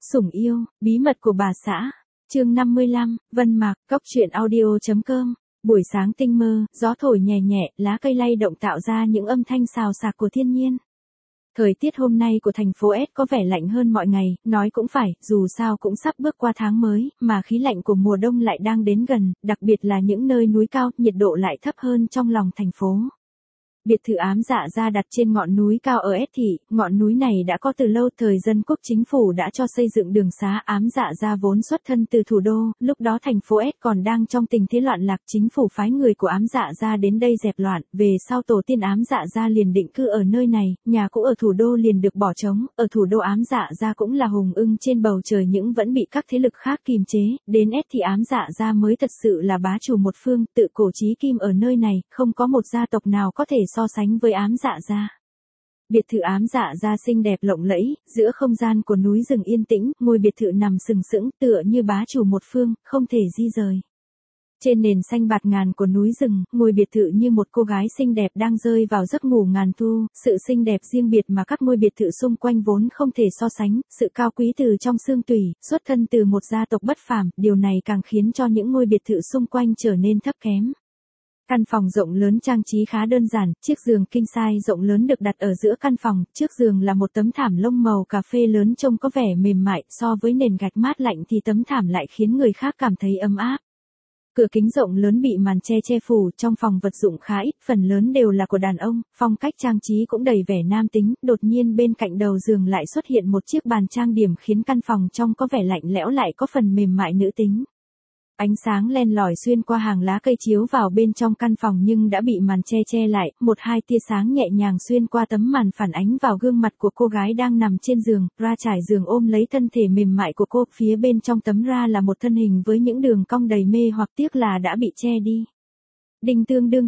Sủng yêu, bí mật của bà xã. Chương 55, Vân Mạc, Cóc truyện audio.com. Buổi sáng tinh mơ, gió thổi nhẹ nhẹ, lá cây lay động tạo ra những âm thanh xào xạc của thiên nhiên. Thời tiết hôm nay của thành phố S có vẻ lạnh hơn mọi ngày, nói cũng phải, dù sao cũng sắp bước qua tháng mới, mà khí lạnh của mùa đông lại đang đến gần, đặc biệt là những nơi núi cao, nhiệt độ lại thấp hơn trong lòng thành phố. Biệt thự Ám Dạ Gia đặt trên ngọn núi cao ở S thị, ngọn núi này đã có từ lâu, thời dân quốc chính phủ đã cho xây dựng đường xá. Ám Dạ Gia vốn xuất thân từ thủ đô, lúc đó thành phố S còn đang trong tình thế loạn lạc, chính phủ phái người của Ám Dạ Gia đến đây dẹp loạn, về sau tổ tiên Ám Dạ Gia liền định cư ở nơi này, nhà cũ ở thủ đô liền được bỏ trống, ở thủ đô Ám Dạ Gia cũng là hùng ưng trên bầu trời nhưng vẫn bị các thế lực khác kìm chế, đến S thì Ám Dạ Gia mới thật sự là bá chủ một phương, tự cổ chí kim ở nơi này, không có một gia tộc nào có thể so sánh với Ám Dạ Gia. Biệt thự Ám Dạ Gia xinh đẹp lộng lẫy, giữa không gian của núi rừng yên tĩnh, ngôi biệt thự nằm sừng sững tựa như bá chủ một phương, không thể di rời. Trên nền xanh bạt ngàn của núi rừng, ngôi biệt thự như một cô gái xinh đẹp đang rơi vào giấc ngủ ngàn thu, sự xinh đẹp riêng biệt mà các ngôi biệt thự xung quanh vốn không thể so sánh, sự cao quý từ trong xương tủy, xuất thân từ một gia tộc bất phàm, điều này càng khiến cho những ngôi biệt thự xung quanh trở nên thấp kém. Căn phòng rộng lớn trang trí khá đơn giản, chiếc giường king size rộng lớn được đặt ở giữa căn phòng, trước giường là một tấm thảm lông màu cà phê lớn trông có vẻ mềm mại, so với nền gạch mát lạnh thì tấm thảm lại khiến người khác cảm thấy ấm áp. Cửa kính rộng lớn bị màn che phủ, trong phòng vật dụng khá ít, phần lớn đều là của đàn ông, phong cách trang trí cũng đầy vẻ nam tính, đột nhiên bên cạnh đầu giường lại xuất hiện một chiếc bàn trang điểm khiến căn phòng trông có vẻ lạnh lẽo lại có phần mềm mại nữ tính. Ánh sáng len lỏi xuyên qua hàng lá cây chiếu vào bên trong căn phòng nhưng đã bị màn che lại, một hai tia sáng nhẹ nhàng xuyên qua tấm màn phản ánh vào gương mặt của cô gái đang nằm trên giường, ra trải giường ôm lấy thân thể mềm mại của cô, phía bên trong tấm ra là một thân hình với những đường cong đầy mê hoặc tiếc là đã bị che đi. Đinh tương đương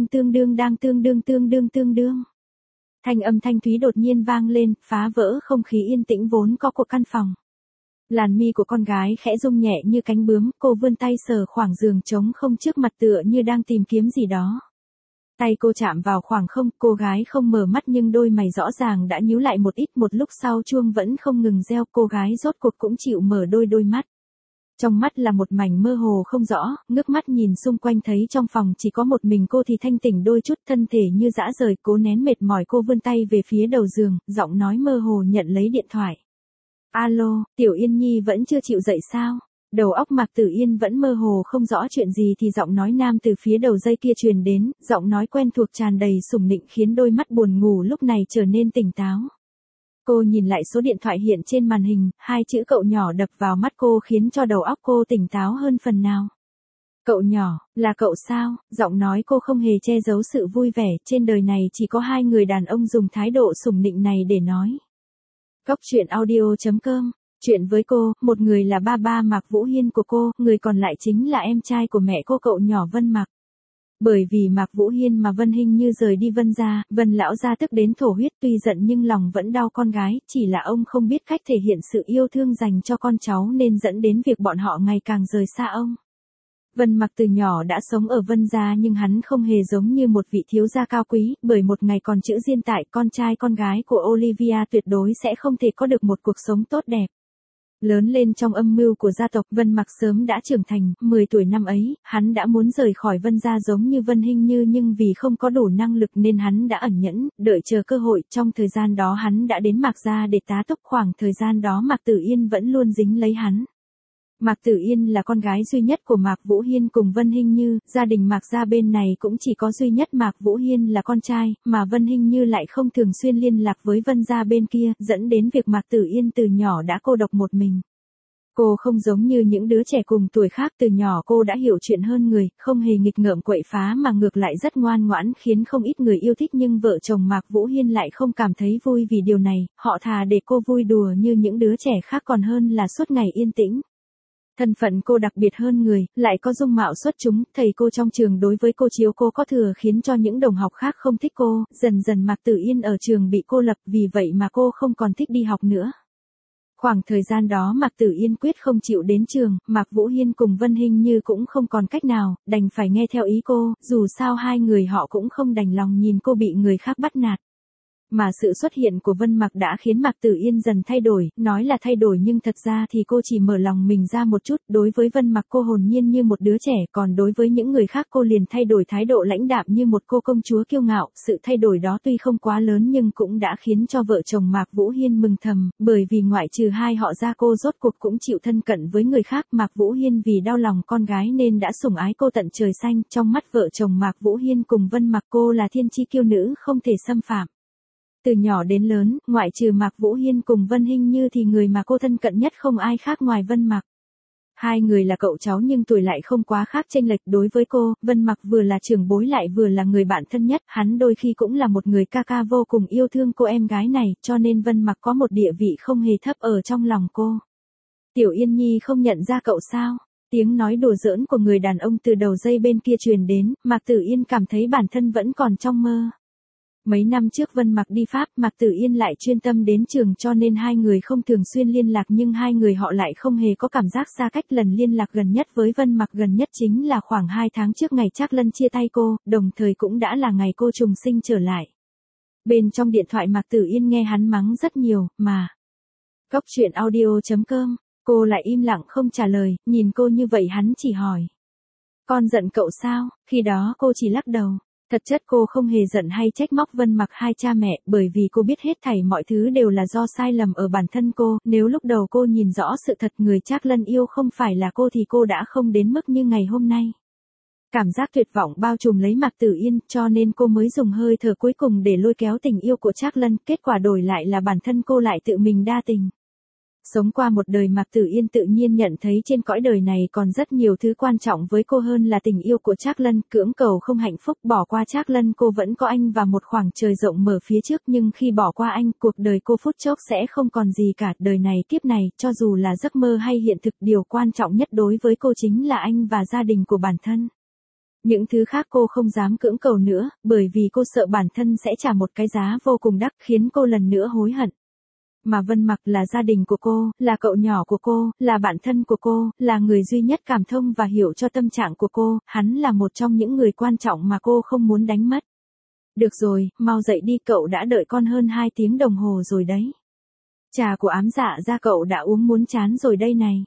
đang tương đương. Thanh âm thanh thúy đột nhiên vang lên, phá vỡ không khí yên tĩnh vốn có của căn phòng. Làn mi của con gái khẽ rung nhẹ như cánh bướm, cô vươn tay sờ khoảng giường trống không trước mặt tựa như đang tìm kiếm gì đó. Tay cô chạm vào khoảng không, cô gái không mở mắt nhưng đôi mày rõ ràng đã nhíu lại một ít, một lúc sau chuông vẫn không ngừng reo, cô gái rốt cuộc cũng chịu mở đôi mắt. Trong mắt là một mảnh mơ hồ không rõ, ngước mắt nhìn xung quanh thấy trong phòng chỉ có một mình cô thì thanh tỉnh đôi chút, thân thể như dã rời, cố nén mệt mỏi cô vươn tay về phía đầu giường, giọng nói mơ hồ nhận lấy điện thoại. Alo, Tiểu Yên Nhi vẫn chưa chịu dậy sao? Đầu óc Mạc Tử Yên vẫn mơ hồ không rõ chuyện gì thì giọng nói nam từ phía đầu dây kia truyền đến, giọng nói quen thuộc tràn đầy sủng nịnh khiến đôi mắt buồn ngủ lúc này trở nên tỉnh táo. Cô nhìn lại số điện thoại hiện trên màn hình, hai chữ cậu nhỏ đập vào mắt cô khiến cho đầu óc cô tỉnh táo hơn phần nào. Cậu nhỏ, là cậu sao? Giọng nói cô không hề che giấu sự vui vẻ, trên đời này chỉ có hai người đàn ông dùng thái độ sủng nịnh này để nói. Cóc truyện audio.com. Chuyện với cô, một người là ba Mạc Vũ Hiên của cô, người còn lại chính là em trai của mẹ cô, cậu nhỏ Vân Mạc. Bởi vì Mạc Vũ Hiên mà Vân Hinh Như rời đi Vân gia, Vân lão gia tức đến thổ huyết, tuy giận nhưng lòng vẫn đau con gái, chỉ là ông không biết cách thể hiện sự yêu thương dành cho con cháu nên dẫn đến việc bọn họ ngày càng rời xa ông. Vân Mạc từ nhỏ đã sống ở Vân gia nhưng hắn không hề giống như một vị thiếu gia cao quý, bởi một ngày còn chữ diên tại, con trai con gái của Olivia tuyệt đối sẽ không thể có được một cuộc sống tốt đẹp. Lớn lên trong âm mưu của gia tộc, Vân Mạc sớm đã trưởng thành, 10 tuổi năm ấy, hắn đã muốn rời khỏi Vân gia giống như Vân Hinh Như nhưng vì không có đủ năng lực nên hắn đã ẩn nhẫn, đợi chờ cơ hội, trong thời gian đó hắn đã đến Mạc gia để tá túc, khoảng thời gian đó Mạc Tử Yên vẫn luôn dính lấy hắn. Mạc Tử Yên là con gái duy nhất của Mạc Vũ Hiên cùng Vân Hinh Như, gia đình Mạc gia bên này cũng chỉ có duy nhất Mạc Vũ Hiên là con trai, mà Vân Hinh Như lại không thường xuyên liên lạc với Vân gia bên kia, dẫn đến việc Mạc Tử Yên từ nhỏ đã cô độc một mình. Cô không giống như những đứa trẻ cùng tuổi khác, từ nhỏ cô đã hiểu chuyện hơn người, không hề nghịch ngợm quậy phá mà ngược lại rất ngoan ngoãn khiến không ít người yêu thích, nhưng vợ chồng Mạc Vũ Hiên lại không cảm thấy vui vì điều này, họ thà để cô vui đùa như những đứa trẻ khác còn hơn là suốt ngày yên tĩnh. Thân phận cô đặc biệt hơn người, lại có dung mạo xuất chúng, thầy cô trong trường đối với cô chiếu cô có thừa khiến cho những đồng học khác không thích cô, dần dần Mạc Tử Yên ở trường bị cô lập, vì vậy mà cô không còn thích đi học nữa. Khoảng thời gian đó Mạc Tử Yên quyết không chịu đến trường, Mạc Vũ Hiên cùng Vân Hinh Như cũng không còn cách nào, đành phải nghe theo ý cô, dù sao hai người họ cũng không đành lòng nhìn cô bị người khác bắt nạt. Mà sự xuất hiện của Vân Mặc đã khiến Mạc Tử Yên dần thay đổi, nói là thay đổi nhưng thật ra thì cô chỉ mở lòng mình ra một chút, đối với Vân Mặc cô hồn nhiên như một đứa trẻ, còn đối với những người khác cô liền thay đổi thái độ lãnh đạm như một cô công chúa kiêu ngạo, sự thay đổi đó tuy không quá lớn nhưng cũng đã khiến cho vợ chồng Mạc Vũ Hiên mừng thầm, bởi vì ngoại trừ hai họ ra cô rốt cuộc cũng chịu thân cận với người khác, Mạc Vũ Hiên vì đau lòng con gái nên đã sủng ái cô tận trời xanh, trong mắt vợ chồng Mạc Vũ Hiên cùng Vân Mặc cô là thiên chi kiêu nữ không thể xâm phạm. Từ nhỏ đến lớn, ngoại trừ Mạc Vũ Hiên cùng Vân Hinh Như thì người mà cô thân cận nhất không ai khác ngoài Vân Mặc. Hai người là cậu cháu nhưng tuổi lại không quá khác chênh lệch đối với cô, Vân Mặc vừa là trưởng bối lại vừa là người bạn thân nhất, hắn đôi khi cũng là một người ca ca vô cùng yêu thương cô em gái này, cho nên Vân Mặc có một địa vị không hề thấp ở trong lòng cô. Tiểu Yên Nhi không nhận ra cậu sao? Tiếng nói đùa giỡn của người đàn ông từ đầu dây bên kia truyền đến, Mạc Tử Yên cảm thấy bản thân vẫn còn trong mơ. Mấy năm trước Vân Mặc đi Pháp, Mạc Tử Yên lại chuyên tâm đến trường cho nên hai người không thường xuyên liên lạc nhưng hai người họ lại không hề có cảm giác xa cách. Lần liên lạc gần nhất với Vân Mặc gần nhất chính là khoảng 2 tháng trước ngày Trác Lân chia tay cô, đồng thời cũng đã là ngày cô trùng sinh trở lại. Bên trong điện thoại Mạc Tử Yên nghe hắn mắng rất nhiều, mà. Cóc truyện audio.com, cô lại im lặng không trả lời, nhìn cô như vậy hắn chỉ hỏi. Con giận cậu sao? Khi đó cô chỉ lắc đầu. Thật chất cô không hề giận hay trách móc Vân Mặc hai cha mẹ, bởi vì cô biết hết thảy mọi thứ đều là do sai lầm ở bản thân cô, nếu lúc đầu cô nhìn rõ sự thật người Trác Lân yêu không phải là cô thì cô đã không đến mức như ngày hôm nay. Cảm giác tuyệt vọng bao trùm lấy Mạc Tử Yên, cho nên cô mới dùng hơi thở cuối cùng để lôi kéo tình yêu của Trác Lân, kết quả đổi lại là bản thân cô lại tự mình đa tình. Sống qua một đời Mạc Tử Yên tự nhiên nhận thấy trên cõi đời này còn rất nhiều thứ quan trọng với cô hơn là tình yêu của Trác Lân, cưỡng cầu không hạnh phúc, bỏ qua Trác Lân cô vẫn có anh và một khoảng trời rộng mở phía trước, nhưng khi bỏ qua anh, cuộc đời cô phút chốc sẽ không còn gì cả, đời này kiếp này, cho dù là giấc mơ hay hiện thực, điều quan trọng nhất đối với cô chính là anh và gia đình của bản thân. Những thứ khác cô không dám cưỡng cầu nữa, bởi vì cô sợ bản thân sẽ trả một cái giá vô cùng đắt, khiến cô lần nữa hối hận. Mà Vân Mặc là gia đình của cô, là cậu nhỏ của cô, là bạn thân của cô, là người duy nhất cảm thông và hiểu cho tâm trạng của cô, hắn là một trong những người quan trọng mà cô không muốn đánh mất. Được rồi, mau dậy đi, cậu đã đợi con hơn 2 tiếng đồng hồ rồi đấy. Trà của Ám Dạ ra cậu đã uống muốn chán rồi đây này.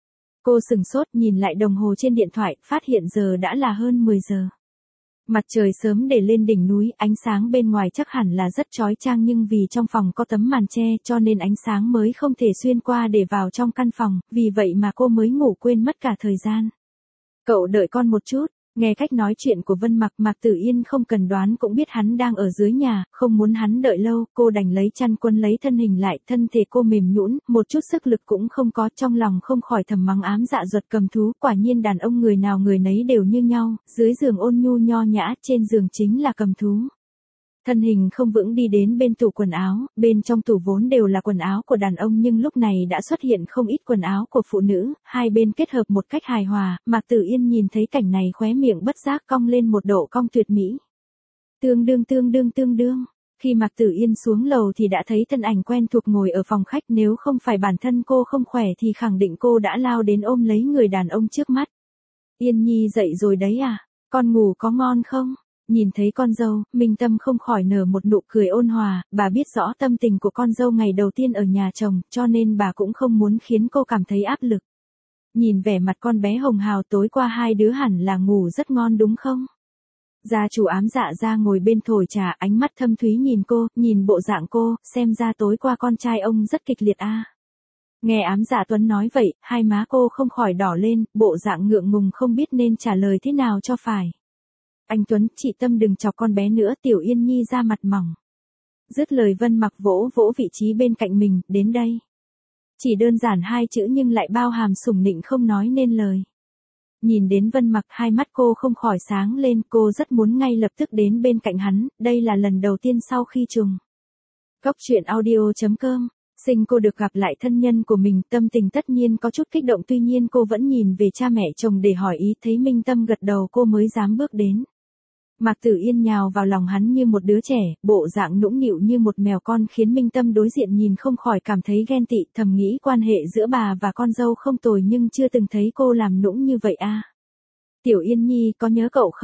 Cô sừng sốt nhìn lại đồng hồ trên điện thoại, phát hiện giờ đã là hơn 10 giờ. Mặt trời sớm để lên đỉnh núi, ánh sáng bên ngoài chắc hẳn là rất chói chang nhưng vì trong phòng có tấm màn che cho nên ánh sáng mới không thể xuyên qua để vào trong căn phòng, vì vậy mà cô mới ngủ quên mất cả thời gian. Cậu đợi con một chút, nghe cách nói chuyện của Vân Mặc, Mạc Tử Yên không cần đoán cũng biết hắn đang ở dưới nhà, không muốn hắn đợi lâu, cô đành lấy chăn quấn lấy thân hình lại, thân thể cô mềm nhũn, một chút sức lực cũng không có, trong lòng không khỏi thầm mắng Ám Dạ ruột cầm thú, quả nhiên đàn ông người nào người nấy đều như nhau, dưới giường ôn nhu nho nhã, trên giường chính là cầm thú. Thân hình không vững đi đến bên tủ quần áo, bên trong tủ vốn đều là quần áo của đàn ông nhưng lúc này đã xuất hiện không ít quần áo của phụ nữ, hai bên kết hợp một cách hài hòa, Mạc Tử Yên nhìn thấy cảnh này khóe miệng bất giác cong lên một độ cong tuyệt mỹ. Tương đương, khi Mạc Tử Yên xuống lầu thì đã thấy thân ảnh quen thuộc ngồi ở phòng khách, nếu không phải bản thân cô không khỏe thì khẳng định cô đã lao đến ôm lấy người đàn ông trước mắt. Yên Nhi dậy rồi đấy à, con ngủ có ngon không? Nhìn thấy con dâu, Minh Tâm không khỏi nở một nụ cười ôn hòa, bà biết rõ tâm tình của con dâu ngày đầu tiên ở nhà chồng, cho nên bà cũng không muốn khiến cô cảm thấy áp lực. Nhìn vẻ mặt con bé hồng hào, tối qua hai đứa hẳn là ngủ rất ngon đúng không? Gia chủ Ám Dạ ra ngồi bên thổi trà, ánh mắt thâm thúy nhìn cô, nhìn bộ dạng cô, xem ra tối qua con trai ông rất kịch liệt a. Nghe Ám Dạ Tuấn nói vậy, hai má cô không khỏi đỏ lên, bộ dạng ngượng ngùng không biết nên trả lời thế nào cho phải. Anh Tuấn, chị Tâm đừng chọc con bé nữa, Tiểu Yên Nhi ra mặt mỏng. Dứt lời Vân Mặc vỗ vỗ vị trí bên cạnh mình, đến đây. Chỉ đơn giản 2 chữ nhưng lại bao hàm sủng nịnh không nói nên lời. Nhìn đến Vân Mặc, hai mắt cô không khỏi sáng lên, cô rất muốn ngay lập tức đến bên cạnh hắn, đây là lần đầu tiên sau khi trùng. Cóc truyện audio.com, sinh cô được gặp lại thân nhân của mình, tâm tình tất nhiên có chút kích động, tuy nhiên cô vẫn nhìn về cha mẹ chồng để hỏi ý, thấy Minh Tâm gật đầu cô mới dám bước đến. Mạc Tử Yên nhào vào lòng hắn như một đứa trẻ, bộ dạng nũng nịu như một mèo con khiến Minh Tâm đối diện nhìn không khỏi cảm thấy ghen tị, thầm nghĩ quan hệ giữa bà và con dâu không tồi nhưng chưa từng thấy cô làm nũng như vậy a. Tiểu Yên Nhi có nhớ cậu không?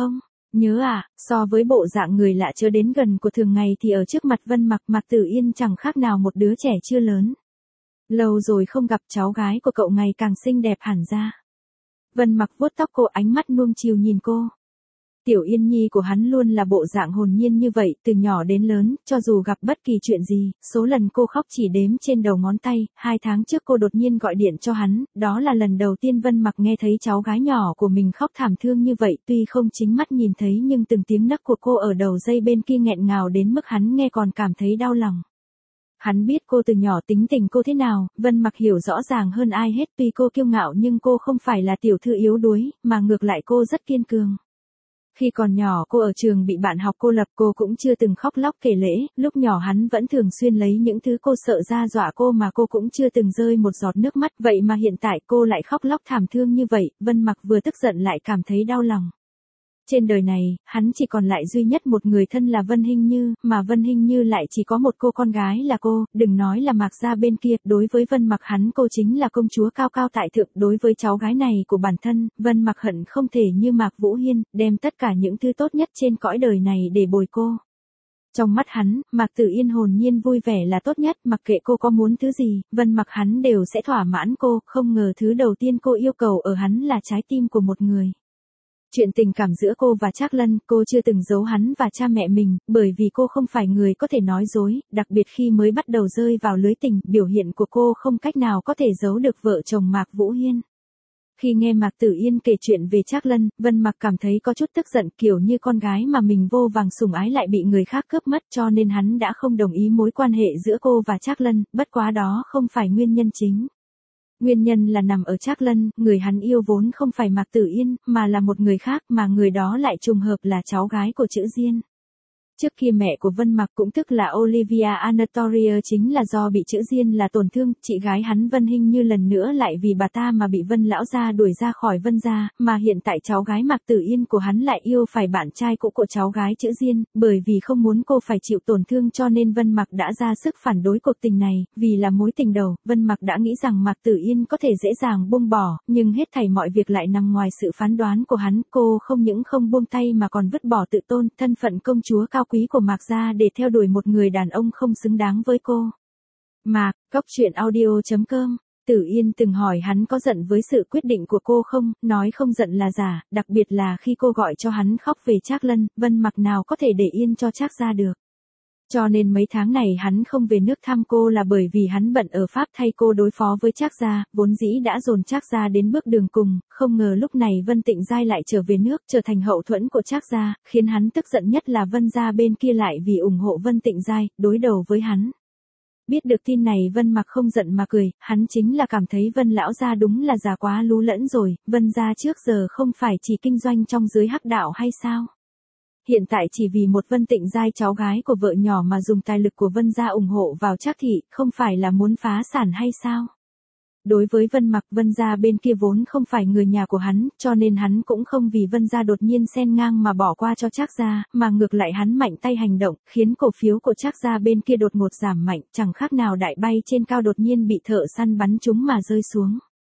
Nhớ à, so với bộ dạng người lạ chớ đến gần của thường ngày thì ở trước mặt Vân Mặc, Mạc Tử Yên chẳng khác nào một đứa trẻ chưa lớn. Lâu rồi không gặp, cháu gái của cậu ngày càng xinh đẹp hẳn ra. Vân Mặc vuốt tóc cô, ánh mắt nuông chiều nhìn cô. Tiểu Yên Nhi của hắn luôn là bộ dạng hồn nhiên như vậy, từ nhỏ đến lớn, cho dù gặp bất kỳ chuyện gì, số lần cô khóc chỉ đếm trên đầu ngón tay. 2 tháng trước cô đột nhiên gọi điện cho hắn, đó là lần đầu tiên Vân Mặc nghe thấy cháu gái nhỏ của mình khóc thảm thương như vậy, tuy không chính mắt nhìn thấy nhưng từng tiếng nấc của cô ở đầu dây bên kia nghẹn ngào đến mức hắn nghe còn cảm thấy đau lòng. Hắn biết cô từ nhỏ tính tình cô thế nào, Vân Mặc hiểu rõ ràng hơn ai hết, tuy cô kiêu ngạo nhưng cô không phải là tiểu thư yếu đuối, mà ngược lại cô rất kiên cường. Khi còn nhỏ cô ở trường bị bạn học cô lập, cô cũng chưa từng khóc lóc kể lể, lúc nhỏ hắn vẫn thường xuyên lấy những thứ cô sợ ra dọa cô mà cô cũng chưa từng rơi một giọt nước mắt, vậy mà hiện tại cô lại khóc lóc thảm thương như vậy. Vân Mặc vừa tức giận lại cảm thấy đau lòng. Trên đời này, hắn chỉ còn lại duy nhất một người thân là Vân Hinh Như, mà Vân Hinh Như lại chỉ có một cô con gái là cô, đừng nói là Mạc gia bên kia, đối với Vân Mặc hắn cô chính là công chúa cao cao tại thượng, đối với cháu gái này của bản thân, Vân Mặc hận không thể như Mạc Vũ Hiên, đem tất cả những thứ tốt nhất trên cõi đời này để bồi cô. Trong mắt hắn, Mạc Tử Yên hồn nhiên vui vẻ là tốt nhất, mặc kệ cô có muốn thứ gì, Vân Mặc hắn đều sẽ thỏa mãn cô, không ngờ thứ đầu tiên cô yêu cầu ở hắn là trái tim của một người. Chuyện tình cảm giữa cô và Trác Lân, cô chưa từng giấu hắn và cha mẹ mình, bởi vì cô không phải người có thể nói dối, đặc biệt khi mới bắt đầu rơi vào lưới tình, biểu hiện của cô không cách nào có thể giấu được vợ chồng Mạc Vũ Hiên. Khi nghe Mạc Tử Yên kể chuyện về Trác Lân, Vân Mặc cảm thấy có chút tức giận, kiểu như con gái mà mình vô vàng sủng ái lại bị người khác cướp mất, cho nên hắn đã không đồng ý mối quan hệ giữa cô và Trác Lân, bất quá đó không phải nguyên nhân chính. Nguyên nhân là nằm ở Trác Lân, người hắn yêu vốn không phải Mạc Tử Yên, mà là một người khác, mà người đó lại trùng hợp là cháu gái của Chữ Diên. Trước kia mẹ của Vân Mặc cũng tức là Olivia Anatolia chính là do bị Chữ Diên là tổn thương, chị gái hắn Vân Hinh Như lần nữa lại vì bà ta mà bị Vân lão gia đuổi ra khỏi Vân gia, mà hiện tại cháu gái Mạc Tử Yên của hắn lại yêu phải bạn trai cũ của cháu gái Chữ Diên, bởi vì không muốn cô phải chịu tổn thương cho nên Vân Mặc đã ra sức phản đối cuộc tình này, vì là mối tình đầu, Vân Mặc đã nghĩ rằng Mạc Tử Yên có thể dễ dàng buông bỏ, nhưng hết thảy mọi việc lại nằm ngoài sự phán đoán của hắn, cô không những không buông tay mà còn vứt bỏ tự tôn, thân phận công chúa cao quý của Mạc gia để theo đuổi một người đàn ông không xứng đáng với cô. Mạc, Cốc.audio.com. Tử Yên từng hỏi hắn có giận với sự quyết định của cô không, nói không giận là giả, đặc biệt là khi cô gọi cho hắn khóc về Trác Lân, Vân Mặc nào có thể để yên cho Trác gia được. Cho nên mấy tháng này hắn không về nước thăm cô là bởi vì hắn bận ở Pháp thay cô đối phó với Trác gia, vốn dĩ đã dồn Trác gia đến bước đường cùng, không ngờ lúc này Vân Tịnh Giai lại trở về nước, trở thành hậu thuẫn của Trác gia, khiến hắn tức giận nhất là Vân gia bên kia lại vì ủng hộ Vân Tịnh Giai, đối đầu với hắn. Biết được tin này Vân Mặc không giận mà cười, hắn chính là cảm thấy Vân lão gia đúng là già quá lú lẫn rồi, Vân gia trước giờ không phải chỉ kinh doanh trong giới hắc đạo hay sao? Hiện tại chỉ vì một Vân Tịnh Giai cháu gái của vợ nhỏ mà dùng tài lực của Vân gia ủng hộ vào Trác thị, không phải là muốn phá sản hay sao? Đối với Vân Mặc, Vân gia bên kia vốn không phải người nhà của hắn, cho nên hắn cũng không vì Vân gia đột nhiên xen ngang mà bỏ qua cho Trác gia, mà ngược lại hắn mạnh tay hành động, khiến cổ phiếu của Trác gia bên kia đột ngột giảm mạnh, chẳng khác nào đại bay trên cao đột nhiên bị thợ săn bắn trúng mà rơi xuống.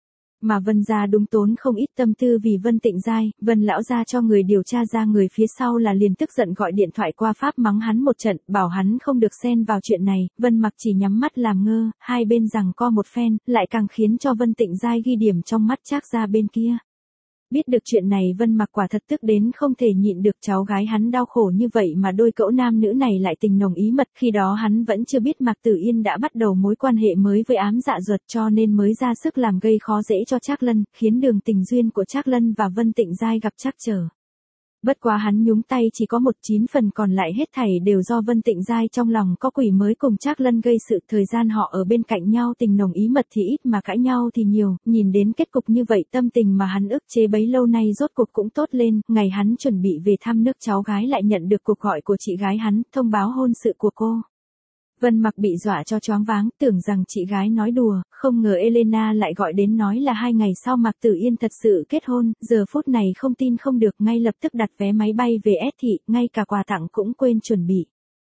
Mà Vân gia đúng tốn không ít tâm tư vì Vân Tịnh Giai, Vân lão gia cho người điều tra ra người phía sau là liền tức giận gọi điện thoại qua Pháp mắng hắn một trận, bảo hắn không được xen vào chuyện này, Vân Mặc chỉ nhắm mắt làm ngơ, hai bên giằng co một phen, lại càng khiến cho Vân Tịnh Giai ghi điểm trong mắt Trác gia bên kia. Biết được chuyện này Vân Mặc quả thật tức đến không thể nhịn được, cháu gái hắn đau khổ như vậy mà đôi cậu nam nữ này lại tình nồng ý mật, khi đó hắn vẫn chưa biết Mạc Tử Yên đã bắt đầu mối quan hệ mới với Ám Dạ Duật cho nên mới ra sức làm gây khó dễ cho Trác Lân, khiến đường tình duyên của Trác Lân và Vân Tịnh Giai gặp trắc trở. Bất quá hắn nhúng tay chỉ có 1/9 phần, còn lại hết thảy đều do Vân Tịnh Giai trong lòng có quỷ mới cùng Trác Lân gây sự, thời gian họ ở bên cạnh nhau tình nồng ý mật thì ít mà cãi nhau thì nhiều, nhìn đến kết cục như vậy tâm tình mà hắn ức chế bấy lâu nay rốt cuộc cũng tốt lên, ngày hắn chuẩn bị về thăm nước cháu gái lại nhận được cuộc gọi của chị gái hắn, thông báo hôn sự của cô. Vân Mặc bị dọa cho choáng váng, tưởng rằng chị gái nói đùa, không ngờ Elena lại gọi đến nói là 2 ngày sau Mạc Tử Yên thật sự kết hôn, giờ phút này không tin không được, ngay lập tức đặt vé máy bay về S thị, ngay cả quà tặng cũng quên chuẩn bị.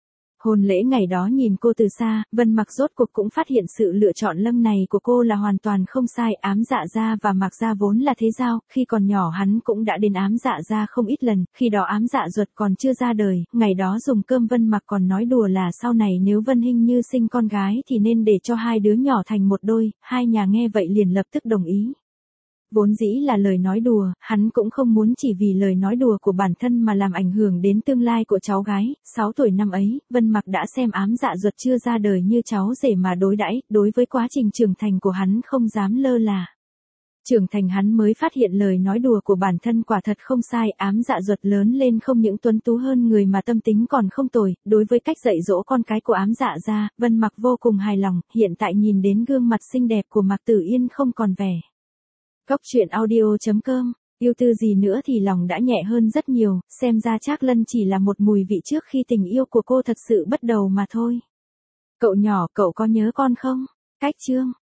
Hôn lễ ngày đó nhìn cô từ xa, Vân Mặc rốt cuộc cũng phát hiện sự lựa chọn lâm này của cô là hoàn toàn không sai. Ám Dạ gia và Mạc gia vốn là thế giao, khi còn nhỏ hắn cũng đã đến Ám Dạ gia không ít lần, khi đó Ám Dạ Duật còn chưa ra đời, ngày đó dùng cơm Vân Mặc còn nói đùa là sau này nếu Vân Hinh Như sinh con gái thì nên để cho hai đứa nhỏ thành một đôi, hai nhà nghe vậy liền lập tức đồng ý. Vốn dĩ là lời nói đùa, hắn cũng không muốn chỉ vì lời nói đùa của bản thân mà làm ảnh hưởng đến tương lai của cháu gái. 6 tuổi năm ấy, Vân Mặc đã xem Ám Dạ Duật chưa ra đời như cháu rể mà đối đãi, đối với quá trình trưởng thành của hắn không dám lơ là. Trưởng thành hắn mới phát hiện lời nói đùa của bản thân quả thật không sai. Ám Dạ Duật lớn lên không những tuấn tú hơn người mà tâm tính còn không tồi. Đối với cách dạy dỗ con cái của Ám Dạ gia, Vân Mặc vô cùng hài lòng. Hiện tại nhìn đến gương mặt xinh đẹp của Mạc Tử Yên không còn vẻ. Cốc truyện audio.com, yêu tư gì nữa thì lòng đã nhẹ hơn rất nhiều, xem ra Trác Lân chỉ là một mùi vị trước khi tình yêu của cô thật sự bắt đầu mà thôi. Cậu nhỏ, cậu có nhớ con không? Cách chương